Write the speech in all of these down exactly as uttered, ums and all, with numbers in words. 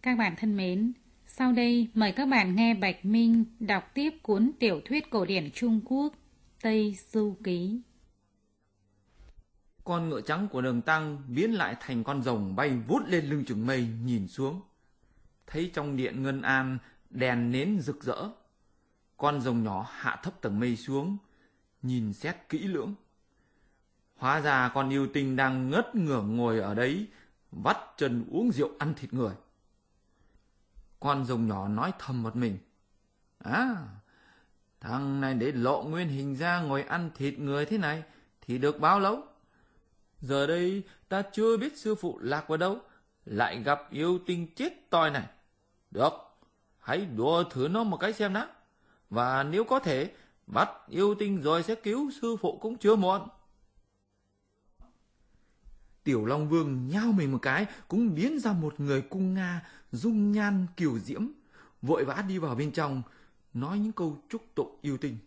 Các bạn thân mến, sau đây mời các bạn nghe Bạch Minh đọc tiếp cuốn tiểu thuyết cổ điển Trung Quốc Tây Du Ký. Con ngựa trắng của Đường Tăng biến lại thành con rồng bay vút lên lưng chừng mây nhìn xuống. Thấy trong điện Ngân An đèn nến rực rỡ. Con rồng nhỏ hạ thấp tầng mây xuống, nhìn xét kỹ lưỡng. Hóa ra con yêu tinh đang ngất ngưởng ngồi ở đấy, vắt chân uống rượu ăn thịt người. Con rồng nhỏ nói thầm một mình. À, thằng này để lộ nguyên hình ra ngồi ăn thịt người thế này thì được bao lâu? Giờ đây ta chưa biết sư phụ lạc vào đâu, lại gặp yêu tinh chết toi này. Được, hãy đùa thử nó một cái xem đã. Và nếu có thể, bắt yêu tinh rồi sẽ cứu sư phụ cũng chưa muộn. Tiểu Long Vương nhao mình một cái, cũng biến ra một người cung Nga, dung nhan kiều diễm, vội vã đi vào bên trong, nói những câu chúc tụng yêu tinh.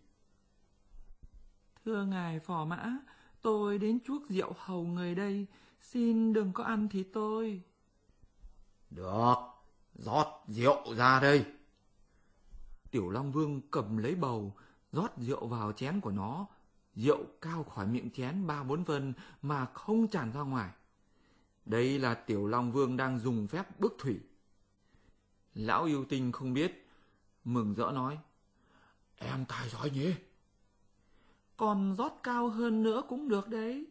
Thưa ngài phò mã, tôi đến chuốc rượu hầu người đây, xin đừng có ăn thịt tôi. Được, rót rượu ra đây. Tiểu Long Vương cầm lấy bầu, rót rượu vào chén của nó. Rượu cao khỏi miệng chén ba bốn phân mà không tràn ra ngoài. Đây là Tiểu Long Vương đang dùng phép bức thủy. Lão yêu tinh không biết, mừng rỡ nói. Em tài giỏi nhỉ? Còn rót cao hơn nữa cũng được đấy.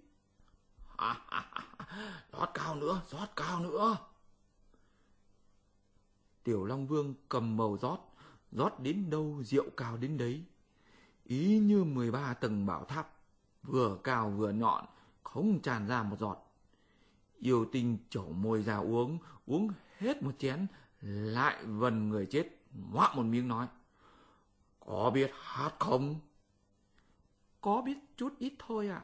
Rót cao nữa, rót cao nữa. Tiểu Long Vương cầm bầu rót, rót đến đâu rượu cao đến đấy. Ý như mười ba tầng bảo tháp, vừa cao vừa nhọn, không tràn ra một giọt. Yêu tinh chẩu môi ra uống, uống hết một chén, lại vần người chết, ngoạm một miếng nói. Có biết hát không? Có biết chút ít thôi ạ.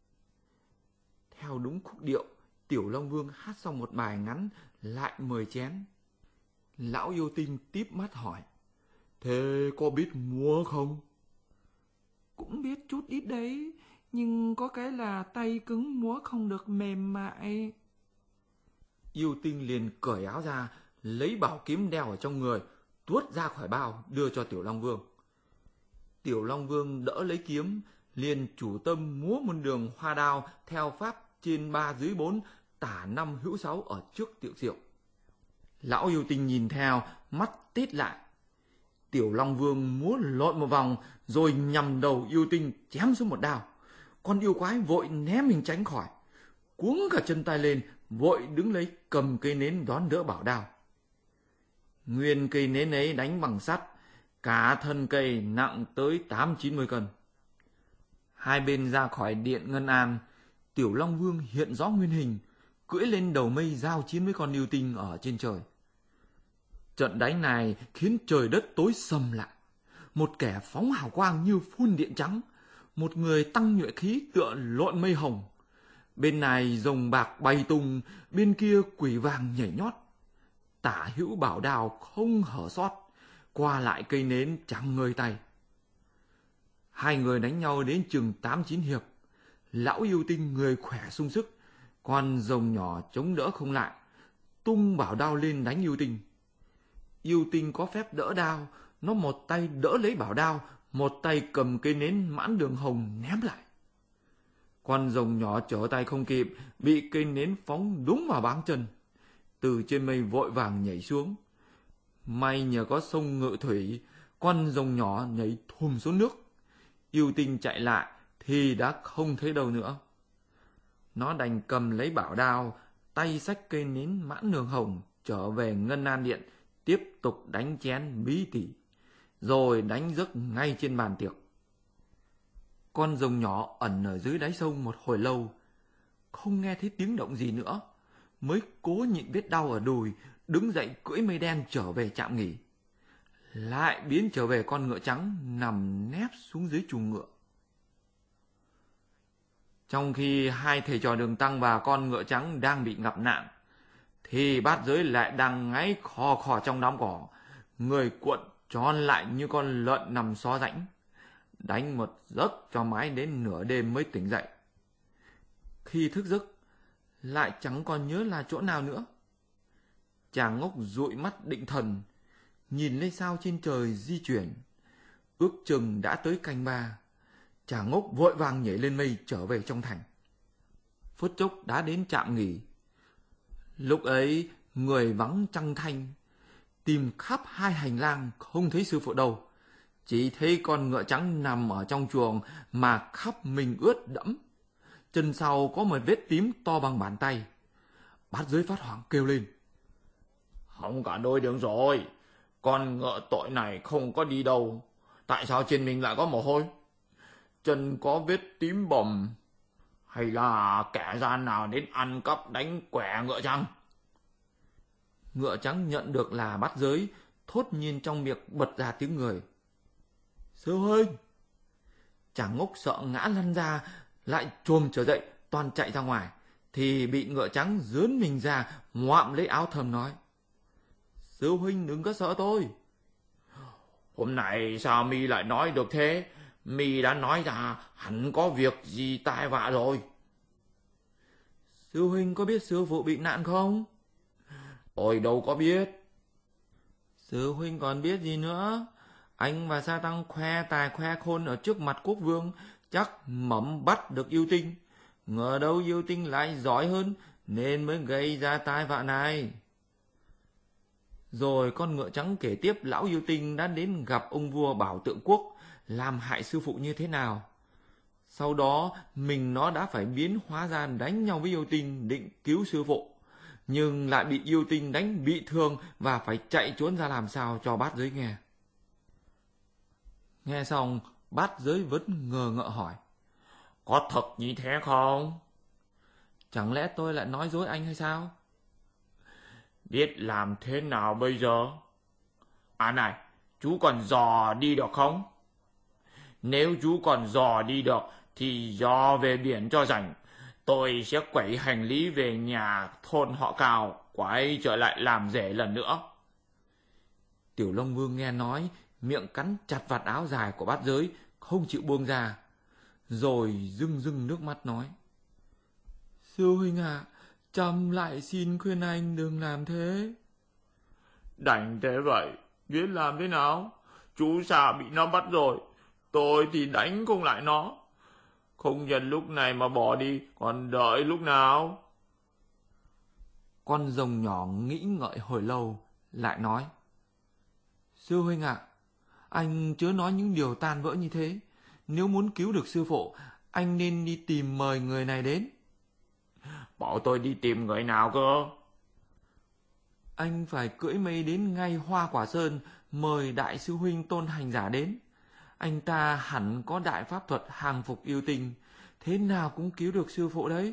Theo đúng khúc điệu, Tiểu Long Vương hát xong một bài ngắn, lại mời chén. Lão yêu tinh típ mắt hỏi. Thế có biết múa không? Cũng biết chút ít đấy, nhưng có cái là tay cứng múa không được mềm mại. Yêu tinh liền cởi áo ra, lấy bảo kiếm đeo ở trong người, tuốt ra khỏi bao đưa cho Tiểu Long Vương. Tiểu Long Vương đỡ lấy kiếm, liền chủ tâm múa một đường hoa đao theo pháp trên ba dưới bốn, tả năm hữu sáu ở trước tiệc rượu. Lão yêu tinh nhìn theo, mắt tít lại. Tiểu Long Vương múa lộn một vòng, rồi nhằm đầu yêu tinh chém xuống một đao. Con yêu quái vội né mình tránh khỏi, cuống cả chân tay lên, vội đứng lấy cầm cây nến đón đỡ bảo đao. Nguyên cây nến ấy đánh bằng sắt, cả thân cây nặng tới tám chín mươi cân. Hai bên ra khỏi điện Ngân An, Tiểu Long Vương hiện rõ nguyên hình, cưỡi lên đầu mây giao chiến với con yêu tinh ở trên trời. Trận đánh này khiến trời đất tối sầm lại. Một kẻ phóng hào quang như phun điện trắng, một người tăng nhuệ khí tựa lộn mây hồng. Bên này rồng bạc bay tung, bên kia quỷ vàng nhảy nhót. Tả hữu bảo đao không hở sót, qua lại cây nến chẳng ngơi tay. Hai người đánh nhau đến chừng tám chín hiệp. Lão yêu tinh người khỏe sung sức, con rồng nhỏ chống đỡ không lại, tung bảo đao lên đánh yêu tinh. Yêu tinh có phép đỡ đao, nó một tay đỡ lấy bảo đao, một tay cầm cây nến mãn đường hồng ném lại. Con rồng nhỏ trở tay không kịp, bị cây nến phóng đúng vào báng chân. Từ trên mây vội vàng nhảy xuống. May nhờ có sông Ngự Thủy, con rồng nhỏ nhảy thùm xuống nước. Yêu tinh chạy lại thì đã không thấy đâu nữa. Nó đành cầm lấy bảo đao, tay xách cây nến mãn đường hồng trở về Ngân An Điện, tiếp tục đánh chén bí tỉ, rồi đánh giấc ngay trên bàn tiệc. Con rồng nhỏ ẩn ở dưới đáy sông một hồi lâu, không nghe thấy tiếng động gì nữa, mới cố nhịn vết đau ở đùi, đứng dậy cưỡi mây đen trở về trạm nghỉ. Lại biến trở về con ngựa trắng nằm nép xuống dưới chuồng ngựa. Trong khi hai thầy trò Đường Tăng và con ngựa trắng đang bị ngập nạn, thì bát giới lại đang ngáy khò khò trong đám cỏ, người cuộn tròn lại như con lợn nằm xó rãnh, đánh một giấc cho mãi đến nửa đêm mới tỉnh dậy. Khi thức giấc, lại chẳng còn nhớ là chỗ nào nữa. Chàng Ngốc dụi mắt định thần, nhìn lên sao trên trời di chuyển. Ước chừng đã tới canh ba. Chàng Ngốc vội vàng nhảy lên mây trở về trong thành. Phút chốc đã đến trạm nghỉ. Lúc ấy người vắng trăng thanh, tìm khắp hai hành lang không thấy sư phụ đâu. Chỉ thấy con ngựa trắng nằm ở trong chuồng mà khắp mình ướt đẫm. Chân sau có một vết tím to bằng bàn tay. Bát Giới phát hoảng kêu lên: Không cả đôi đường rồi, con ngựa tội này không có đi đâu. Tại sao trên mình lại có mồ hôi? Chân có vết tím bầm. Hay là kẻ gian nào đến ăn cắp đánh quẻ ngựa trắng? Ngựa trắng nhận được là Bát Giới, thốt nhiên trong miệng bật ra tiếng người: Sư huynh! Chàng Ngốc sợ ngã lăn ra, lại chồm trở dậy toan chạy ra ngoài, thì bị ngựa trắng dướn mình ra, ngoạm lấy áo thầm nói: Sư huynh đừng có sợ tôi. Hôm nay sao mi lại nói được thế? Mi đã nói ra hẳn có việc gì tai vạ rồi. Sư huynh có biết sư phụ bị nạn không? Tôi đâu có biết. Sư huynh còn biết gì nữa? Anh và Sa Tăng khoe tài khoe khôn ở trước mặt quốc vương, chắc mẩm bắt được yêu tinh. Ngờ đâu yêu tinh lại giỏi hơn, nên mới gây ra tai vạ này. Rồi con ngựa trắng kể tiếp lão yêu tinh đã đến gặp ông vua Bảo Tượng Quốc, làm hại sư phụ như thế nào. Sau đó mình nó đã phải biến hóa ra đánh nhau với yêu tinh định cứu sư phụ, nhưng lại bị yêu tinh đánh bị thương và phải chạy trốn ra làm sao cho Bát Giới nghe. Nghe xong, Bát Giới vẫn ngờ ngợ hỏi: Có thật như thế không? Chẳng lẽ tôi lại nói dối anh hay sao? Biết làm thế nào bây giờ? À này, chú còn dò đi được không? Nếu chú còn dò đi được thì dò về biển cho rảnh. Tôi sẽ quẩy hành lý về nhà thôn họ Cao, quay trở lại làm rể lần nữa. Tiểu Long Vương nghe nói, miệng cắn chặt vạt áo dài của Bát Giới, không chịu buông ra, rồi rưng rưng nước mắt nói: Sư huynh ạ, à, chăm lại xin khuyên anh đừng làm thế. Đành thế vậy, biết làm thế nào? Chú già bị nó bắt rồi, tôi thì đánh không lại nó. Không nhận lúc này mà bỏ đi, còn đợi lúc nào? Con rồng nhỏ nghĩ ngợi hồi lâu, lại nói: Sư huynh ạ, à, anh chớ nói những điều tan vỡ như thế. Nếu muốn cứu được sư phụ, anh nên đi tìm mời người này đến. Bảo tôi đi tìm người nào cơ? Anh phải cưỡi mây đến ngay Hoa Quả Sơn, mời đại sư huynh Tôn Hành Giả đến. Anh ta hẳn có đại pháp thuật hàng phục yêu tinh, thế nào cũng cứu được sư phụ đấy.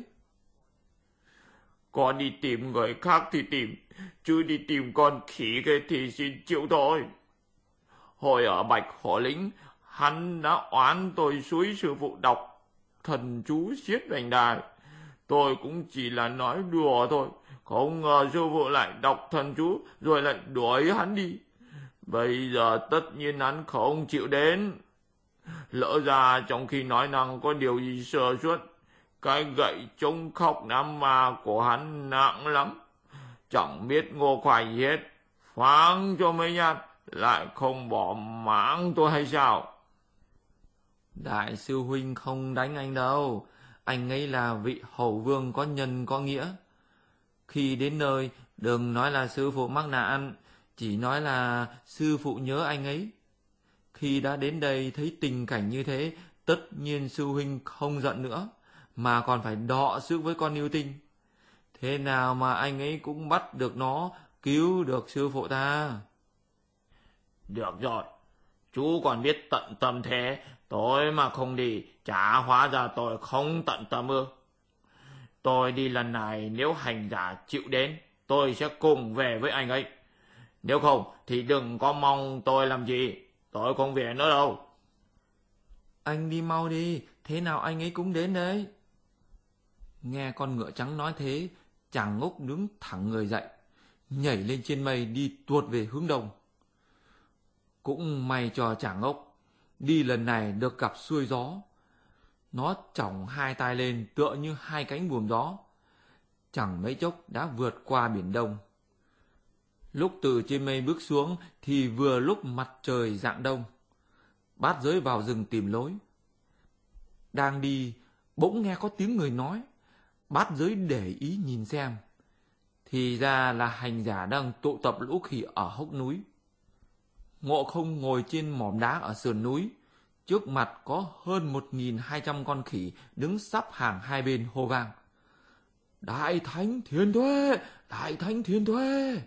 Có đi tìm người khác thì tìm, chứ đi tìm con khỉ kia thì xin chịu thôi. Hồi ở Bạch Hổ Lĩnh, hắn đã oán tôi suối sư phụ đọc thần chú xiết vành đài. Tôi cũng chỉ là nói đùa thôi, không ngờ sư phụ lại đọc thần chú rồi lại đuổi hắn đi. Bây giờ tất nhiên hắn không chịu đến. Lỡ ra trong khi nói năng có điều gì sơ suất, cái gậy chống khóc nam ma của hắn nặng lắm. Chẳng biết ngô khoai gì hết, pháng cho mấy nhát, lại không bỏ máng tôi hay sao? Đại sư huynh không đánh anh đâu, anh ấy là vị hầu vương có nhân có nghĩa. Khi đến nơi, đừng nói là sư phụ mắc nạn, chỉ nói là sư phụ nhớ anh ấy. Khi đã đến đây thấy tình cảnh như thế, tất nhiên sư huynh không giận nữa, mà còn phải đọ sức với con yêu tinh. Thế nào mà anh ấy cũng bắt được nó, cứu được sư phụ ta. Được rồi, chú còn biết tận tâm thế, tôi mà không đi, chả hóa ra tôi không tận tâm ư? Tôi đi lần này, nếu hành giả chịu đến, tôi sẽ cùng về với anh ấy. Nếu không thì đừng có mong tôi làm gì, tôi không về nữa đâu. Anh đi mau đi, thế nào anh ấy cũng đến đấy. Nghe con ngựa trắng nói thế, chàng Ngốc đứng thẳng người dậy, nhảy lên trên mây đi tuột về hướng đông. Cũng may cho chàng Ngốc, đi lần này được gặp xuôi gió. Nó chỏng hai tay lên tựa như hai cánh buồm gió, chẳng mấy chốc đã vượt qua biển Đông. Lúc từ trên mây bước xuống thì vừa lúc mặt trời rạng đông. Bát Giới vào rừng tìm lối. Đang đi, bỗng nghe có tiếng người nói. Bát Giới để ý nhìn xem. Thì ra là hành giả đang tụ tập lũ khỉ ở hốc núi. Ngộ Không ngồi trên mỏm đá ở sườn núi. Trước mặt có hơn một nghìn hai trăm con khỉ đứng sắp hàng hai bên hô vang. Đại Thánh Thiên Thuế! Đại Thánh Thiên Thuế!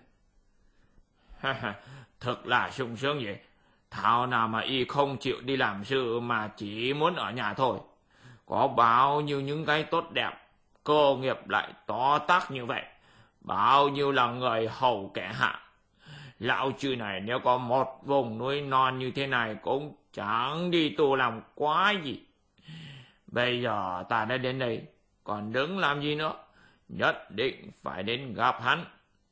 Thật là sung sướng vậy. Thảo nào mà y không chịu đi làm sự mà chỉ muốn ở nhà thôi. Có bao nhiêu những cái tốt đẹp, cơ nghiệp lại to tát như vậy. Bao nhiêu là người hầu kẻ hạ. Lão chư này nếu có một vùng núi non như thế này cũng chẳng đi tu làm quái gì. Bây giờ ta đã đến đây, còn đứng làm gì nữa? Nhất định phải đến gặp hắn.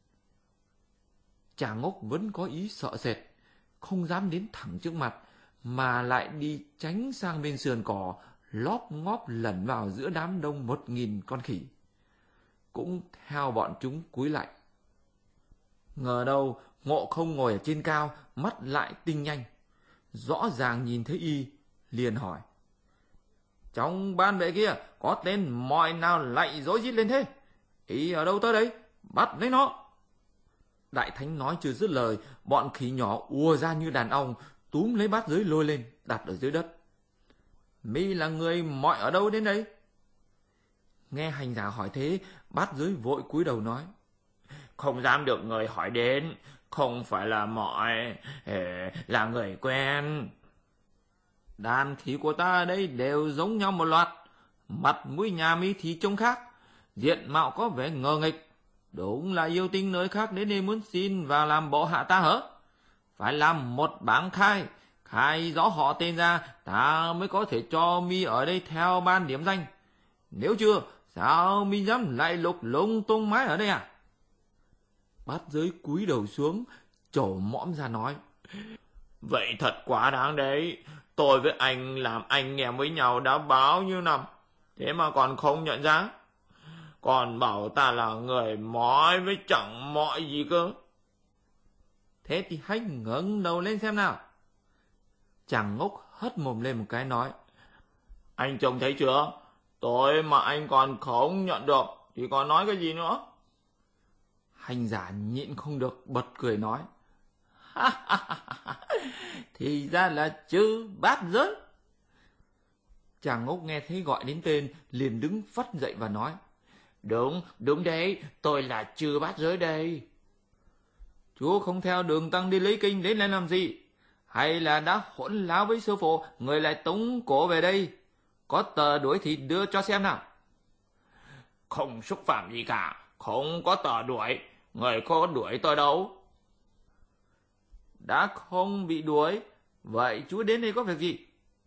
Chả Ngốc vẫn có ý sợ sệt, không dám đến thẳng trước mặt, mà lại đi tránh sang bên sườn cỏ, lóp ngóp lẩn vào giữa đám đông một nghìn con khỉ. Cũng theo bọn chúng cúi lại. Ngờ đâu Ngộ Không ngồi ở trên cao, mắt lại tinh nhanh. Rõ ràng nhìn thấy y, liền hỏi. Trong ban vệ kia có tên mọi nào lại rối rít lên thế? Y ở đâu tới đây? Bắt lấy nó! Đại Thánh nói chưa dứt lời, bọn khỉ nhỏ ùa ra như đàn ong, túm lấy Bát Giới lôi lên, đặt ở dưới đất. Mi là người mọi ở đâu đến đây? Nghe hành giả hỏi thế, Bát Giới vội cúi đầu nói. Không dám được người hỏi đến, không phải là mọi, là người quen. Đàn khỉ của ta ở đây đều giống nhau một loạt, mặt mũi nhà mi thì trông khác, diện mạo có vẻ ngờ nghịch. Đúng là yêu tinh nơi khác đến đây muốn xin vào làm bộ hạ ta hả? Phải làm một bảng khai, khai rõ họ tên ra, ta mới có thể cho mi ở đây theo ban điểm danh. Nếu chưa, sao mi dám lại lục lung tung mái ở đây à? Bát Giới cúi đầu xuống, trổ mõm ra nói. Vậy thật quá đáng đấy. Tôi với anh làm anh em với nhau đã bao nhiêu năm, thế mà còn không nhận ra. Còn bảo ta là người mói với chẳng mọi gì cơ. Thế thì hãy ngẩng đầu lên xem nào. Chàng Ngốc hất mồm lên một cái nói. Anh trông thấy chưa? Tôi mà anh còn không nhận được thì còn nói cái gì nữa? Hành giả nhịn không được bật cười nói. Thì ra là chư Bát Giới. Chàng Ngốc nghe thấy gọi đến tên, liền đứng phắt dậy và nói. Đúng, đúng đấy, tôi là chư Bát Giới đây. Chú không theo đường tăng đi lấy kinh đến đây làm gì? Hay là đã hỗn láo với sư phụ, người lại tống cổ về đây? Có tờ đuổi thì đưa cho xem nào. Không xúc phạm gì cả, không có tờ đuổi, người có đuổi tôi đâu. Đã không bị đuổi, vậy chú đến đây có việc gì?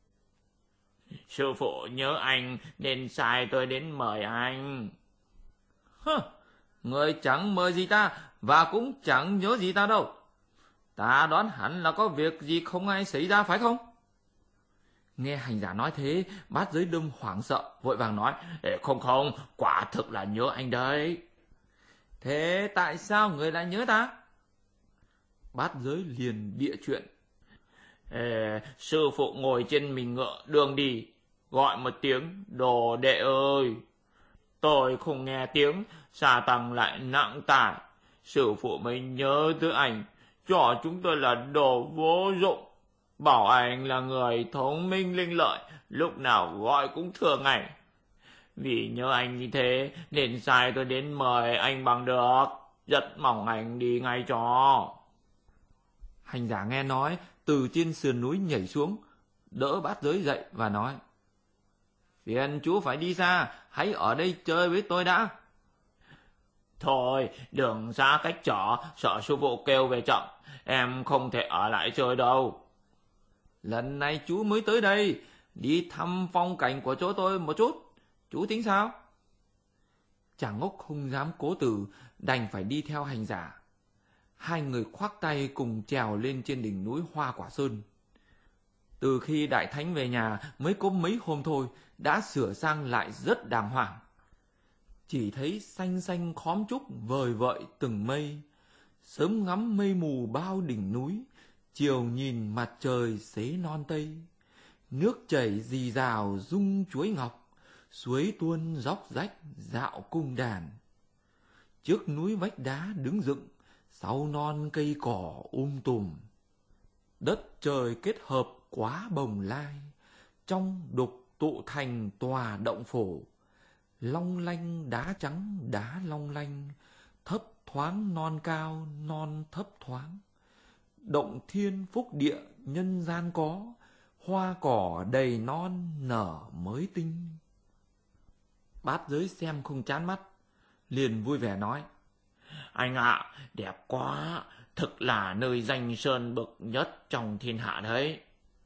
Sư phụ nhớ anh nên sai tôi đến mời anh. Hơ, người chẳng mời gì ta, và cũng chẳng nhớ gì ta đâu. Ta đoán hẳn là có việc gì không ai xảy ra phải không? Nghe hành giả nói thế, Bát Giới Đâm hoảng sợ, vội vàng nói. Không không, quả thực là nhớ anh đấy. Thế tại sao người lại nhớ ta? Bát Giới liền bịa chuyện. Ê, sư phụ ngồi trên mình ngựa đường đi, gọi một tiếng đồ đệ ơi. Tôi không nghe tiếng, xà tăng lại nặng tải. Sư phụ mới nhớ tới anh, cho chúng tôi là đồ vô dụng. Bảo anh là người thông minh linh lợi, lúc nào gọi cũng thừa ngày. Vì nhớ anh như thế nên sai tôi đến mời anh bằng được. Rất mong anh đi ngay cho. Hành giả nghe nói, từ trên sườn núi nhảy xuống, đỡ Bát Giới dậy và nói. Phiền chú phải đi xa, hãy ở đây chơi với tôi đã. Thôi, đừng xa cách trở, sợ sư phụ kêu về chậm. Em không thể ở lại chơi đâu. Lần này chú mới tới đây, đi thăm phong cảnh của chỗ tôi một chút. Chú tính sao? Chàng Ngốc không dám cố từ, đành phải đi theo hành giả. Hai người khoác tay cùng trèo lên trên đỉnh núi Hoa Quả Sơn. Từ khi Đại Thánh về nhà mới có mấy hôm thôi, đã sửa sang lại rất đàng hoàng. Chỉ thấy xanh xanh khóm trúc vời vợi từng mây, Sớm ngắm mây mù bao đỉnh núi, chiều nhìn mặt trời xế non tây. Nước chảy rì rào rung chuối ngọc, suối tuôn róc rách dạo cung đàn. Trước núi vách đá đứng dựng, sau non cây cỏ um tùm. Đất trời kết hợp quá bồng lai, trong đục tụ thành tòa động phổ. Long lanh đá trắng đá long lanh, thấp thoáng non cao non thấp thoáng. Động thiên phúc địa nhân gian có, hoa cỏ đầy non nở mới tinh. Bát Giới xem không chán mắt, liền vui vẻ nói: Anh ạ, à, đẹp quá, thực là nơi danh sơn bậc nhất trong thiên hạ đấy.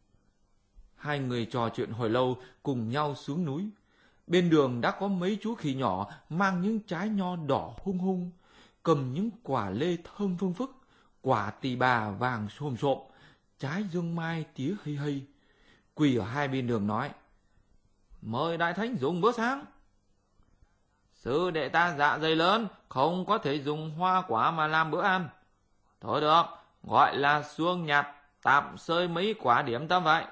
Hai người trò chuyện hồi lâu, cùng nhau xuống núi. Bên đường đã có mấy chú khỉ nhỏ mang những trái nho đỏ hung hung, cầm những quả lê thơm phương phức, quả tỳ bà vàng xồm xộm, trái dương mai tía hây hây. Quỳ ở hai bên đường nói: Mời đại thánh dùng bữa sáng. Sư đệ ta dạ dày lớn, không có thể dùng hoa quả mà làm bữa ăn. Thôi được, gọi là xuông nhạt, tạm xơi mấy quả điểm tâm vậy.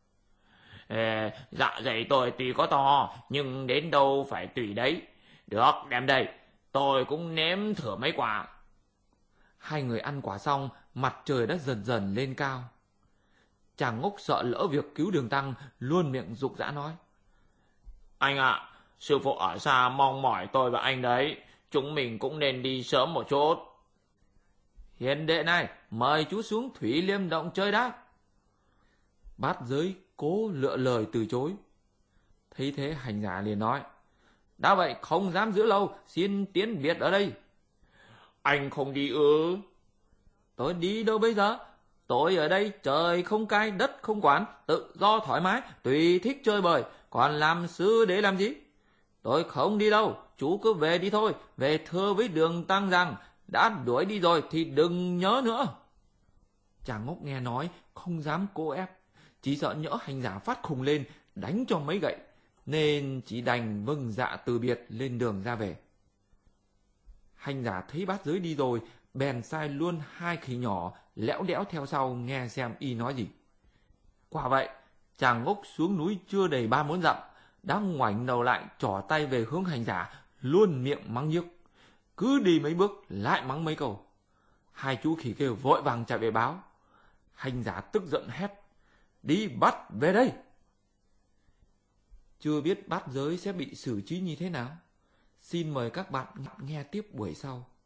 Ê, dạ dày tôi tuy có to, nhưng đến đâu phải tùy đấy. Được, đem đây, tôi cũng nếm thử mấy quả. Hai người ăn quả xong, mặt trời đã dần dần lên cao. Chàng Ngốc sợ lỡ việc cứu Đường Tăng, luôn miệng rục rã nói: Anh ạ, à, sư phụ ở xa mong mỏi tôi và anh đấy, chúng mình cũng nên đi sớm một chút. Hiền đệ này, mời chú xuống Thủy Liêm Động chơi đã. Bát Giới cố lựa lời từ chối. Thấy thế hành giả liền nói: Đã vậy không dám giữ lâu, xin tiến biệt ở đây. Anh không đi ư? Tôi đi đâu bây giờ? Tôi ở đây trời không cai đất không quản, tự do thoải mái, tùy thích chơi bời, còn làm sư để làm gì? Tôi không đi đâu, chú cứ về đi thôi, về thưa với Đường Tăng rằng đã đuổi đi rồi thì đừng nhớ nữa. Chàng Ngốc nghe nói không dám cố ép, chỉ sợ nhỡ hành giả phát khùng lên đánh cho mấy gậy, nên chỉ đành vâng dạ từ biệt lên đường ra về. Hành giả thấy Bát Giới đi rồi, bèn sai luôn hai khỉ nhỏ lẽo đẽo theo sau nghe xem y nói gì. Quả vậy, chàng Ngốc xuống núi chưa đầy ba bốn dặm, đã ngoảnh đầu lại trỏ tay về hướng hành giả, luôn miệng mắng nhiếc. Cứ đi mấy bước lại mắng mấy câu. Hai chú khỉ kêu vội vàng chạy về báo. Hành giả tức giận hét: Đi bắt về đây! Chưa biết Bát Giới sẽ bị xử trí như thế nào? Xin mời các bạn nghe tiếp buổi sau.